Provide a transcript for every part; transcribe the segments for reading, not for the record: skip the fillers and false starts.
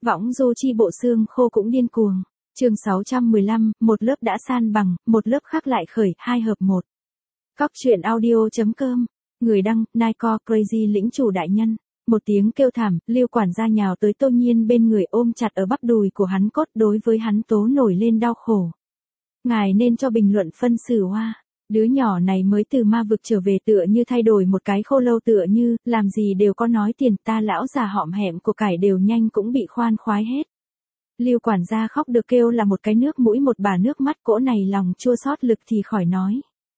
Võng du chi bộ xương khô cũng điên cuồng. Chương 615, một lớp đã san bằng, một lớp khác lại khởi, 2 hợp 1. Cóc truyện audio.com. Người đăng, Nike Crazy lĩnh chủ đại nhân. Một tiếng kêu thảm, Lưu quản gia nhào tới Tô Nhiên bên người ôm chặt ở bắp đùi của hắn cốt đối với hắn tố nổi lên đau khổ. Ngài nên cho bình luận phân xử hoa. Đứa nhỏ này mới từ ma vực trở về tựa như thay đổi một cái khô lâu tựa như, làm gì đều có nói tiền ta lão già hõm hẹm của cải đều nhanh cũng bị khoan khoái hết. Lưu quản gia khóc được kêu là một cái nước mũi một bà nước mắt cỗ này lòng chua xót lực thì khỏi nói.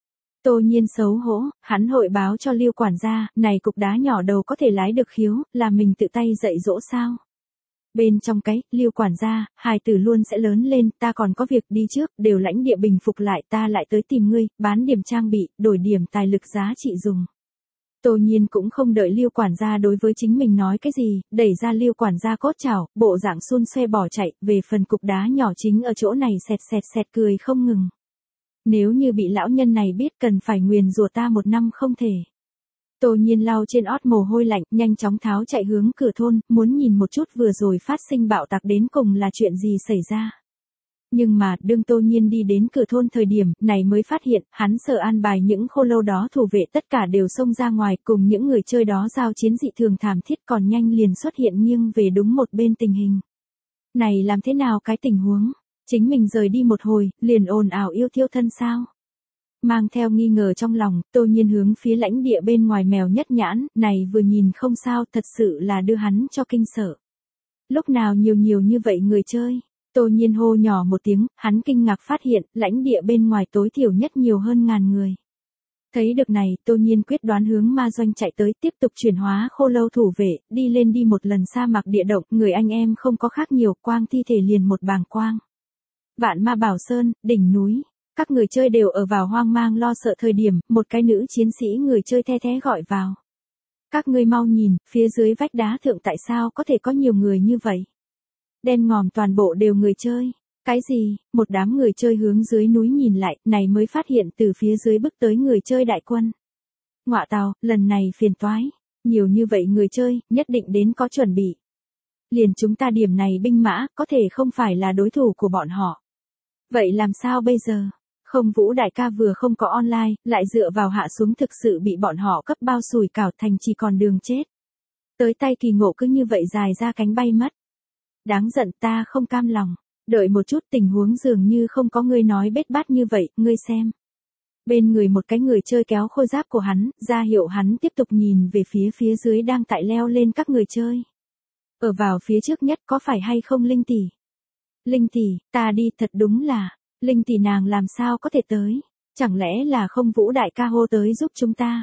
Tô Nhiên xấu hổ, hắn hội báo cho Lưu quản gia, này cục đá nhỏ đầu có thể lái được khiếu, là mình tự tay dạy dỗ sao. Bên trong cái, Lưu quản gia, hài tử luôn sẽ lớn lên, ta còn có việc đi trước, đều lãnh địa bình phục lại ta lại tới tìm ngươi, bán điểm trang bị, đổi điểm tài lực giá trị dùng. Tô Nhiên cũng không đợi Lưu quản gia đối với chính mình nói cái gì, đẩy ra Lưu quản gia cốt chảo, bộ dạng xun xoe bỏ chạy, về phần cục đá nhỏ chính ở chỗ này sẹt cười không ngừng. Nếu như bị lão nhân này biết cần phải nguyền rủa ta 1 năm không thể. Tô Nhiên lau trên ót mồ hôi lạnh, nhanh chóng tháo chạy hướng cửa thôn, muốn nhìn một chút vừa rồi phát sinh bạo tạc đến cùng là chuyện gì xảy ra. Nhưng mà, đương Tô Nhiên đi đến cửa thôn thời điểm, này mới phát hiện, hắn sợ an bài những khô lâu đó thủ vệ tất cả đều xông ra ngoài, cùng những người chơi đó giao chiến dị thường thảm thiết còn nhanh liền xuất hiện nghiêng về đúng một bên tình hình. Này làm thế nào cái tình huống? Chính mình rời đi một hồi, liền ồn ào yêu thiêu thân sao? Mang theo nghi ngờ trong lòng, Tô Nhiên hướng phía lãnh địa bên ngoài mèo nhất nhãn, này vừa nhìn không sao, thật sự là đưa hắn cho kinh sợ. Lúc nào nhiều như vậy người chơi? Tô Nhiên hô nhỏ một tiếng, hắn kinh ngạc phát hiện, lãnh địa bên ngoài tối thiểu nhất nhiều hơn 1000 người. Thấy được này, Tô Nhiên quyết đoán hướng ma doanh chạy tới, tiếp tục chuyển hóa khô lâu thủ vệ, đi lên đi một lần sa mạc địa động, người anh em không có khác nhiều, quang thi thể liền một bàng quang. Vạn Ma Bảo Sơn, đỉnh núi. Các người chơi đều ở vào hoang mang lo sợ thời điểm, một cái nữ chiến sĩ người chơi the thé gọi vào. Các ngươi mau nhìn, phía dưới vách đá thượng tại sao có thể có nhiều người như vậy? Đen ngòm toàn bộ đều người chơi. Cái gì? Một đám người chơi hướng dưới núi nhìn lại, này mới phát hiện từ phía dưới bước tới người chơi đại quân. Ngọa tào, lần này phiền toái. Nhiều như vậy người chơi, nhất định đến có chuẩn bị. Liền chúng ta điểm này binh mã, có thể không phải là đối thủ của bọn họ. Vậy làm sao bây giờ? Không Vũ đại ca vừa không có online, lại dựa vào hạ xuống thực sự bị bọn họ cấp bao sùi cảo thành chỉ còn đường chết. Tới tay kỳ ngộ cứ như vậy dài ra cánh bay mất. Đáng giận ta không cam lòng. Đợi một chút tình huống dường như không có người nói bết bát như vậy, ngươi xem. Bên người một cái người chơi kéo khôi giáp của hắn, ra hiệu hắn tiếp tục nhìn về phía dưới đang tại leo lên các người chơi. Ở vào phía trước nhất có phải hay không Linh tỷ? Linh tỷ, ta đi thật đúng là, Linh tỷ nàng làm sao có thể tới, chẳng lẽ là không Vũ đại ca hô tới giúp chúng ta.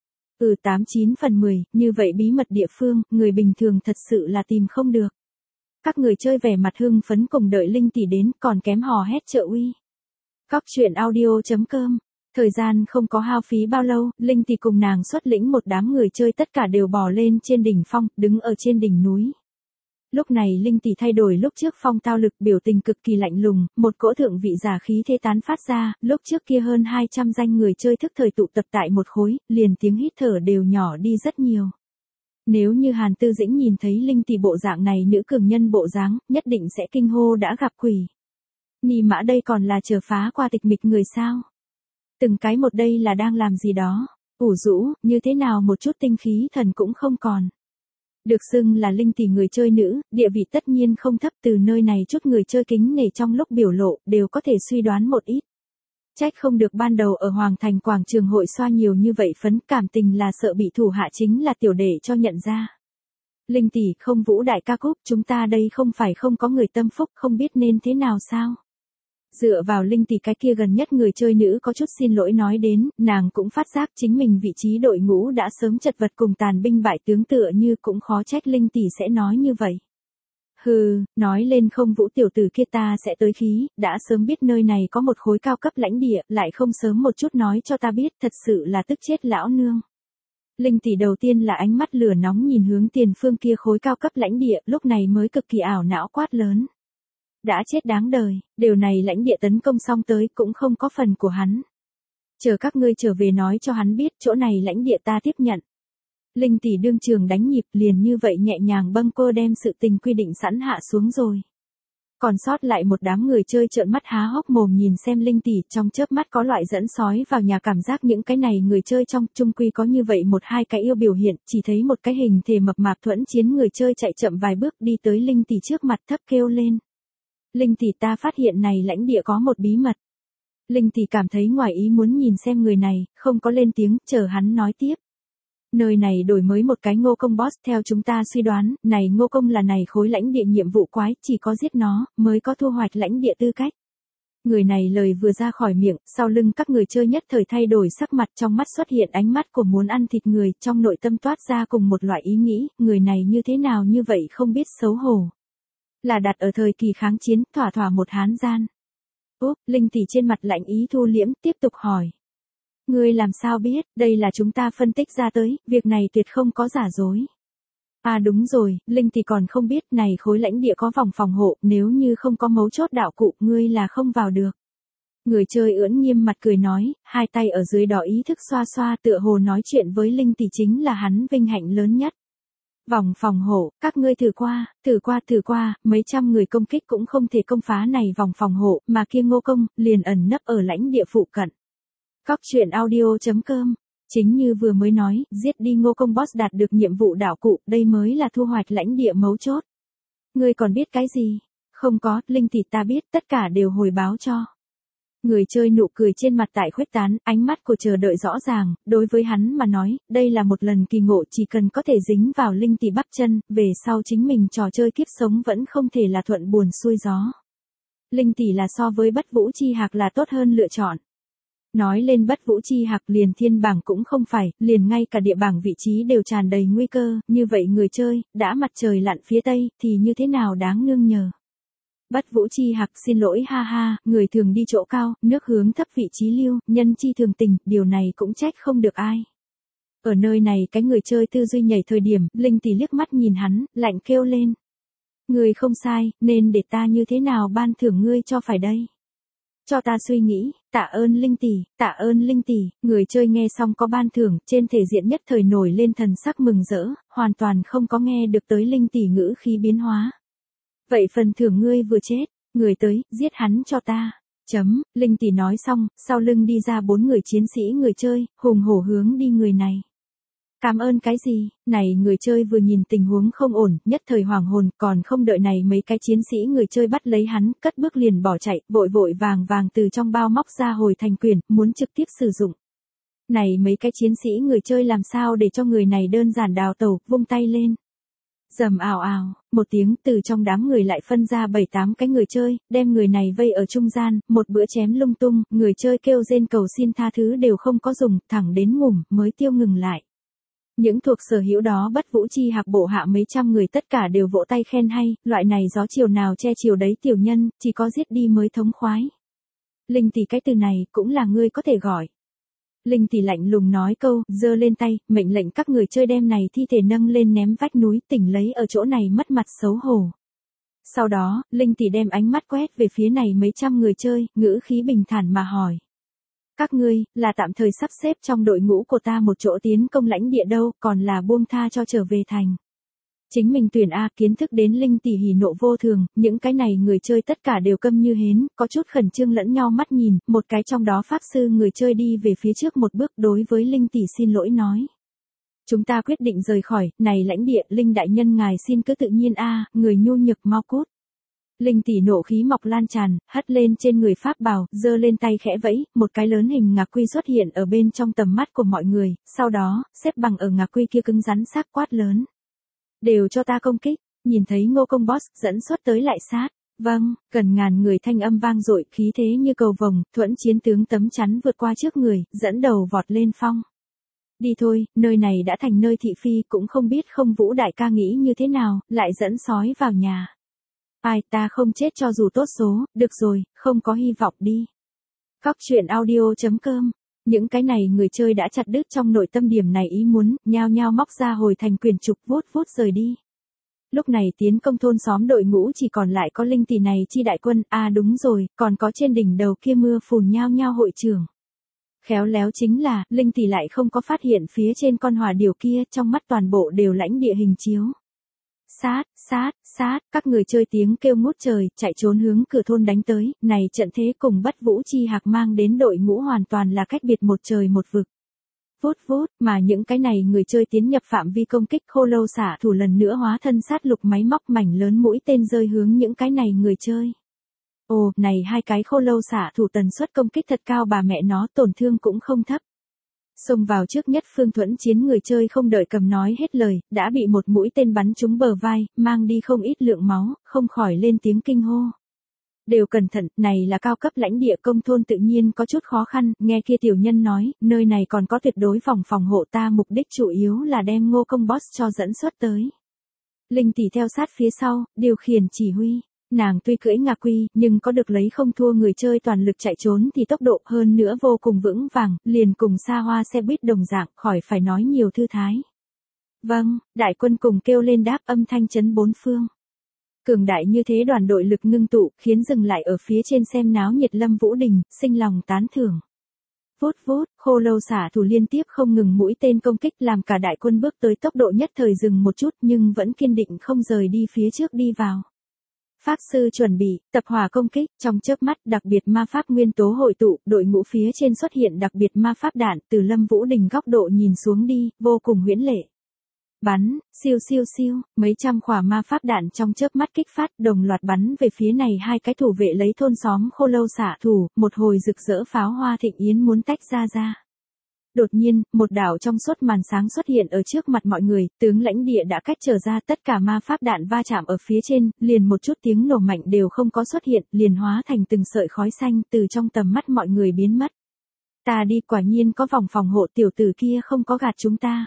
89 phần 10, như vậy bí mật địa phương, người bình thường thật sự là tìm không được. Các người chơi vẻ mặt hưng phấn cùng đợi Linh tỷ đến còn kém hò hét trợ uy. Cóc truyện audio.com. Thời gian không có hao phí bao lâu, Linh tỷ cùng nàng xuất lĩnh một đám người chơi tất cả đều bò lên trên đỉnh phong, đứng ở trên đỉnh núi. Lúc này Linh tỷ thay đổi lúc trước phong tao lực biểu tình cực kỳ lạnh lùng, một cỗ thượng vị giả khí thế tán phát ra, lúc trước kia hơn 200 danh người chơi thức thời tụ tập tại một khối, liền tiếng hít thở đều nhỏ đi rất nhiều. Nếu như Hàn Tư Dĩnh nhìn thấy Linh tỷ bộ dạng này nữ cường nhân bộ dáng, nhất định sẽ kinh hô đã gặp quỷ. Nì mã đây còn là chờ phá qua tịch mịch người sao? Từng cái một đây là đang làm gì đó? Ủ rũ, như thế nào một chút tinh khí thần cũng không còn. Được xưng là Linh tỷ người chơi nữ, địa vị tất nhiên không thấp, từ nơi này chút người chơi kính nể trong lúc biểu lộ, đều có thể suy đoán một ít. Trách không được ban đầu ở Hoàng Thành quảng trường hội xoa nhiều như vậy phấn, cảm tình là sợ bị thủ hạ chính là tiểu đệ cho nhận ra. Linh tỷ, không Vũ đại ca cúp, chúng ta đây không phải không có người tâm phúc, không biết nên thế nào sao? Dựa vào Linh tỷ cái kia gần nhất người chơi nữ có chút xin lỗi nói đến, nàng cũng phát giác chính mình vị trí đội ngũ đã sớm chật vật cùng tàn binh bại tướng tựa như cũng khó trách Linh tỷ sẽ nói như vậy. Hừ, nói lên không Vũ tiểu tử kia ta sẽ tới khí, đã sớm biết nơi này có một khối cao cấp lãnh địa, lại không sớm một chút nói cho ta biết, thật sự là tức chết lão nương. Linh tỷ đầu tiên là ánh mắt lửa nóng nhìn hướng tiền phương kia khối cao cấp lãnh địa, lúc này mới cực kỳ ảo não quát lớn. Đã chết đáng đời, điều này lãnh địa tấn công xong tới cũng không có phần của hắn. Chờ các ngươi trở về nói cho hắn biết chỗ này lãnh địa ta tiếp nhận. Linh tỷ đương trường đánh nhịp liền như vậy nhẹ nhàng bâng quơ đem sự tình quy định sẵn hạ xuống rồi. Còn sót lại một đám người chơi trợn mắt há hốc mồm nhìn xem Linh tỷ, trong chớp mắt có loại dẫn sói vào nhà cảm giác. Những cái này người chơi trong chung quy có như vậy một hai cái yêu biểu hiện, chỉ thấy một cái hình thể mập mạp thuẫn chiến người chơi chạy chậm vài bước đi tới Linh tỷ trước mặt thấp kêu lên. Linh tỷ, ta phát hiện này lãnh địa có một bí mật. Linh tỷ cảm thấy ngoài ý muốn nhìn xem người này, không có lên tiếng, chờ hắn nói tiếp. Nơi này đổi mới một cái Ngô Công boss, theo chúng ta suy đoán, này Ngô Công là này khối lãnh địa nhiệm vụ quái, chỉ có giết nó, mới có thu hoạch lãnh địa tư cách. Người này lời vừa ra khỏi miệng, sau lưng các người chơi nhất thời thay đổi sắc mặt, trong mắt xuất hiện ánh mắt của muốn ăn thịt người, trong nội tâm toát ra cùng một loại ý nghĩ, người này như thế nào như vậy không biết xấu hổ. Là đặt ở thời kỳ kháng chiến, thỏa thỏa một hán gian. Úp, Linh tỷ trên mặt lạnh ý thu liễm, tiếp tục hỏi. Ngươi làm sao biết, đây là chúng ta phân tích ra tới, việc này tuyệt không có giả dối. À đúng rồi, Linh tỷ còn không biết, này khối lãnh địa có vòng phòng hộ, nếu như không có mấu chốt đạo cụ, ngươi là không vào được. Người chơi ưỡn nghiêm mặt cười nói, hai tay ở dưới đó ý thức xoa xoa, tựa hồ nói chuyện với Linh tỷ chính là hắn vinh hạnh lớn nhất. Vòng phòng hộ, các ngươi thử qua, mấy trăm người công kích cũng không thể công phá này vòng phòng hộ, mà kia Ngô Công, liền ẩn nấp ở lãnh địa phụ cận. Cóc truyện audio.com. Chính như vừa mới nói, giết đi Ngô Công boss đạt được nhiệm vụ đạo cụ, đây mới là thu hoạch lãnh địa mấu chốt. Ngươi còn biết cái gì? Không có, Linh tỷ, ta biết, tất cả đều hồi báo cho. Người chơi nụ cười trên mặt tại khuếch tán, ánh mắt của chờ đợi rõ ràng, đối với hắn mà nói, đây là một lần kỳ ngộ, chỉ cần có thể dính vào Linh tỷ bắp chân, về sau chính mình trò chơi kiếp sống vẫn không thể là thuận buồm xuôi gió. Linh tỷ là so với Bất Vũ Chi Hạc là tốt hơn lựa chọn. Nói lên Bất Vũ Chi Hạc liền thiên bảng cũng không phải, liền ngay cả địa bảng vị trí đều tràn đầy nguy cơ, như vậy người chơi, đã mặt trời lặn phía tây, thì như thế nào đáng nương nhờ. Bất Vũ Chi Hạc, xin lỗi ha ha, người thường đi chỗ cao, nước hướng thấp vị trí lưu, nhân chi thường tình, điều này cũng trách không được ai. Ở nơi này cái người chơi tư duy nhảy thời điểm, Linh tỷ liếc mắt nhìn hắn, lạnh kêu lên. Người không sai, nên để ta như thế nào ban thưởng ngươi cho phải đây? Cho ta suy nghĩ, tạ ơn Linh tỷ, người chơi nghe xong có ban thưởng, trên thể diện nhất thời nổi lên thần sắc mừng rỡ, hoàn toàn không có nghe được tới Linh tỷ ngữ khí biến hóa. Vậy phần thưởng ngươi vừa chết, người tới, giết hắn cho ta. Linh tỷ nói xong, sau lưng đi ra 4 người chiến sĩ người chơi, hùng hổ hướng đi người này. Cảm ơn cái gì? Này người chơi vừa nhìn tình huống không ổn, nhất thời hoàng hồn, còn không đợi này mấy cái chiến sĩ người chơi bắt lấy hắn, cất bước liền bỏ chạy, vội vội vàng vàng từ trong bao móc ra hồi thành quyền, muốn trực tiếp sử dụng. Này mấy cái chiến sĩ người chơi làm sao để cho người này đơn giản đào tẩu, vung tay lên. Rầm ào ào, một tiếng, từ trong đám người lại phân ra 7-8 cái người chơi, đem người này vây ở trung gian, một bữa chém lung tung, người chơi kêu rên cầu xin tha thứ đều không có dùng, thẳng đến ngủm, mới tiêu ngừng lại. Những thuộc sở hữu đó Bất Vũ Chi Hạc bộ hạ mấy trăm người tất cả đều vỗ tay khen hay, loại này gió chiều nào che chiều đấy tiểu nhân, chỉ có giết đi mới thống khoái. Linh tỷ, cái từ này, cũng là ngươi có thể gọi. Linh tỷ lạnh lùng nói câu, giơ lên tay, mệnh lệnh các người chơi đem này thi thể nâng lên ném vách núi, tỉnh lấy ở chỗ này mất mặt xấu hổ. Sau đó, Linh tỷ đem ánh mắt quét về phía này mấy trăm người chơi, ngữ khí bình thản mà hỏi. Các ngươi, là tạm thời sắp xếp trong đội ngũ của ta một chỗ tiến công lãnh địa đâu, còn là buông tha cho trở về thành. Chính mình tuyển A, kiến thức đến Linh tỷ hỉ nộ vô thường, những cái này người chơi tất cả đều câm như hến, có chút khẩn trương lẫn nhau mắt nhìn, một cái trong đó pháp sư người chơi đi về phía trước một bước đối với Linh tỷ xin lỗi nói. Chúng ta quyết định rời khỏi, này lãnh địa, Linh đại nhân ngài xin cứ tự nhiên A, người nhu nhược mau cút. Linh tỷ nộ khí mọc lan tràn, hất lên trên người pháp bào, giơ lên tay khẽ vẫy, một cái lớn hình ngà quy xuất hiện ở bên trong tầm mắt của mọi người, sau đó, xếp bằng ở ngà quy kia cứng rắn xác quát lớn. Đều cho ta công kích, nhìn thấy Ngô Công boss, dẫn xuất tới lại sát. Vâng, gần ngàn người thanh âm vang dội, khí thế như cầu vồng, thuẫn chiến tướng tấm chắn vượt qua trước người, dẫn đầu vọt lên phong. Đi thôi, nơi này đã thành nơi thị phi, cũng không biết Không Vũ đại ca nghĩ như thế nào, lại dẫn sói vào nhà. Ai, ta không chết cho dù tốt số, được rồi, không có hy vọng đi. Cóc truyện audio.com. Những cái này người chơi đã chặt đứt trong nội tâm điểm này ý muốn, nhao nhao móc ra hồi thành quyền trục vút vút rời đi. Lúc này tiến công thôn xóm đội ngũ chỉ còn lại có Linh tỷ này chi đại quân, à đúng rồi, còn có trên đỉnh đầu kia mưa phùn nhao nhao hội trưởng. Khéo léo chính là, Linh Tỷ lại không có phát hiện phía trên con hỏa điểu kia, trong mắt toàn bộ đều lãnh địa hình chiếu. Sát, sát, sát, các người chơi tiếng kêu ngút trời, chạy trốn hướng cửa thôn đánh tới, này trận thế cùng Bất Vũ Chi Hạc mang đến đội ngũ hoàn toàn là cách biệt một trời một vực. Vút vút, mà những cái này người chơi tiến nhập phạm vi công kích, khô lâu xạ thủ lần nữa hóa thân sát lục máy móc mảnh lớn mũi tên rơi hướng những cái này người chơi. Ồ, này hai cái khô lâu xạ thủ tần suất công kích thật cao, bà mẹ nó tổn thương cũng không thấp. Xông vào trước nhất Phương Thuẫn Chiến người chơi không đợi cầm nói hết lời, đã bị một mũi tên bắn trúng bờ vai, mang đi không ít lượng máu, không khỏi lên tiếng kinh hô. Đều cẩn thận, này là cao cấp lãnh địa công thôn tự nhiên có chút khó khăn, nghe kia tiểu nhân nói, nơi này còn có tuyệt đối phòng hộ, ta mục đích chủ yếu là đem Ngô Công boss cho dẫn xuất tới. Linh Tỷ theo sát phía sau, điều khiển chỉ huy. Nàng tuy cưỡi ngạc quy, nhưng có được lấy không thua người chơi toàn lực chạy trốn thì tốc độ hơn nữa vô cùng vững vàng, liền cùng xa hoa xe buýt đồng dạng, khỏi phải nói nhiều thư thái. Vâng, đại quân cùng kêu lên đáp, âm thanh chấn bốn phương. Cường đại như thế đoàn đội lực ngưng tụ, khiến dừng lại ở phía trên xem náo nhiệt Lâm Vũ Đình, sinh lòng tán thưởng. Vút vút, khô lâu xả thủ liên tiếp không ngừng mũi tên công kích làm cả đại quân bước tới tốc độ nhất thời dừng một chút nhưng vẫn kiên định không rời đi phía trước đi vào. Pháp sư chuẩn bị, tập hỏa công kích, trong chớp mắt đặc biệt ma pháp nguyên tố hội tụ, đội ngũ phía trên xuất hiện đặc biệt ma pháp đạn, từ Lâm Vũ Đình góc độ nhìn xuống đi, vô cùng huyễn lệ. Bắn, siêu siêu siêu, mấy trăm quả ma pháp đạn trong chớp mắt kích phát, đồng loạt bắn về phía này hai cái thủ vệ lấy thôn xóm khô lâu xạ thủ, một hồi rực rỡ pháo hoa thịnh yến muốn tách ra. Đột nhiên, một đảo trong suốt màn sáng xuất hiện ở trước mặt mọi người, tướng lãnh địa đã cách trở ra, tất cả ma pháp đạn va chạm ở phía trên, liền một chút tiếng nổ mạnh đều không có xuất hiện, liền hóa thành từng sợi khói xanh từ trong tầm mắt mọi người biến mất. Ta đi, quả nhiên có vòng phòng hộ, tiểu tử kia không có gạt chúng ta.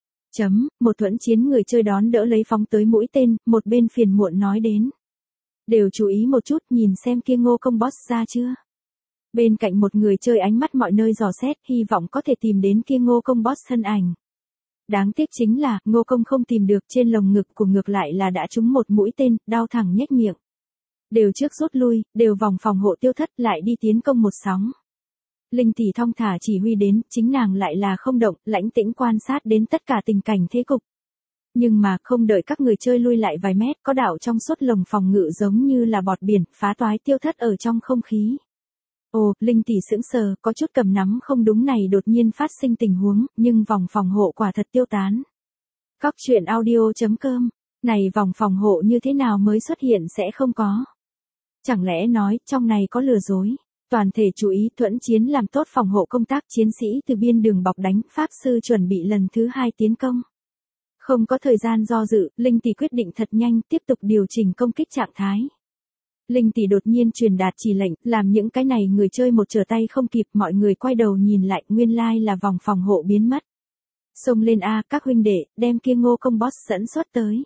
Một Thuẫn Chiến người chơi đón đỡ lấy phóng tới mũi tên, một bên phiền muộn nói đến. Đều chú ý một chút, nhìn xem kia Ngô Công boss ra chưa. Bên cạnh một người chơi ánh mắt mọi nơi dò xét, hy vọng có thể tìm đến kia Ngô Công boss thân ảnh. Đáng tiếc chính là, Ngô Công không tìm được, trên lồng ngực của ngược lại là đã trúng một mũi tên, đau thẳng nhếch miệng. Đều trước rút lui, đều vòng phòng hộ tiêu thất lại đi tiến công một sóng. Linh Tỷ thong thả chỉ huy đến, chính nàng lại là không động, lãnh tĩnh quan sát đến tất cả tình cảnh thế cục. Nhưng mà không đợi các người chơi lui lại vài mét, có đảo trong suốt lồng phòng ngự giống như là bọt biển, phá toái tiêu thất ở trong không khí. Ồ, Linh Tỷ sững sờ, có chút cầm nắm không đúng, này đột nhiên phát sinh tình huống, nhưng vòng phòng hộ quả thật tiêu tán. Cóc truyện audio.com, này vòng phòng hộ như thế nào mới xuất hiện sẽ không có. Chẳng lẽ nói, trong này có lừa dối. Toàn thể chú ý, Thuẫn Chiến làm tốt phòng hộ công tác, chiến sĩ từ biên đường bọc đánh, pháp sư chuẩn bị lần thứ 2 tiến công. Không có thời gian do dự, Linh Tỷ quyết định thật nhanh, tiếp tục điều chỉnh công kích trạng thái. Linh Tỷ đột nhiên truyền đạt chỉ lệnh, làm những cái này người chơi một trở tay không kịp, mọi người quay đầu nhìn lại, nguyên lai là vòng phòng hộ biến mất. Xông lên a, các huynh đệ, đem kia Ngô Công boss dẫn xuất tới.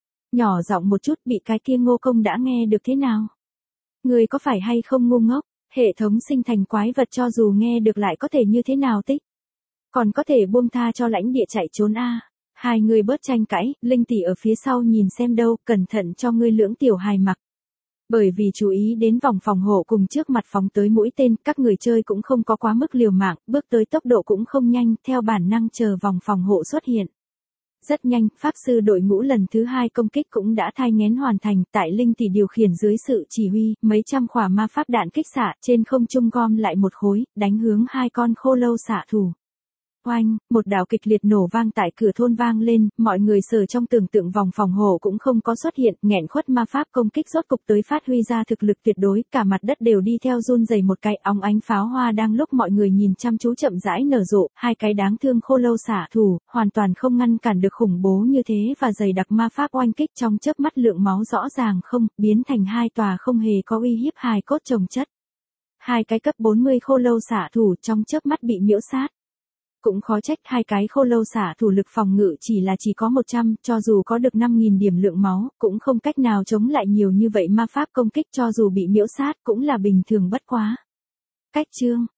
Nhỏ giọng một chút, bị cái kia Ngô Công đã nghe được thế nào? Người có phải hay không ngu ngốc? Hệ thống sinh thành quái vật cho dù nghe được lại có thể như thế nào tích? Còn có thể buông tha cho lãnh địa chạy trốn a. Hai người bớt tranh cãi, Linh Tỷ ở phía sau nhìn xem đâu, cẩn thận cho ngươi lưỡng tiểu hài mặc. Bởi vì chú ý đến vòng phòng hộ cùng trước mặt phóng tới mũi tên, các người chơi cũng không có quá mức liều mạng, bước tới tốc độ cũng không nhanh, theo bản năng chờ vòng phòng hộ xuất hiện. Rất nhanh, pháp sư đội ngũ lần thứ 2 công kích cũng đã thai nghén hoàn thành, tại Linh Tỷ điều khiển dưới sự chỉ huy, mấy trăm quả ma pháp đạn kích xạ, trên không trung gom lại một khối, đánh hướng hai con khô lâu xạ thủ. Oanh, một đạo kịch liệt nổ vang tại cửa thôn vang lên, mọi người sở trong tưởng tượng vòng phòng hộ cũng không có xuất hiện, nghẹn khuất ma pháp công kích rốt cục tới phát huy ra thực lực tuyệt đối, cả mặt đất đều đi theo run rẩy một cái, óng ánh pháo hoa đang lúc mọi người nhìn chăm chú chậm rãi nở rộ, hai cái đáng thương khô lâu xạ thủ, hoàn toàn không ngăn cản được khủng bố như thế và dày đặc ma pháp oanh kích trong chớp mắt lượng máu rõ ràng không, biến thành hai tòa không hề có uy hiếp hài cốt chồng chất. Hai cái cấp 40 khô lâu xạ thủ trong chớp mắt bị miễu sát. Cũng khó trách hai cái khô lâu xả thủ lực phòng ngự chỉ có 100, cho dù có được 5.000 điểm lượng máu, cũng không cách nào chống lại nhiều như vậy ma pháp công kích, cho dù bị miễu sát cũng là bình thường bất quá. Cách chương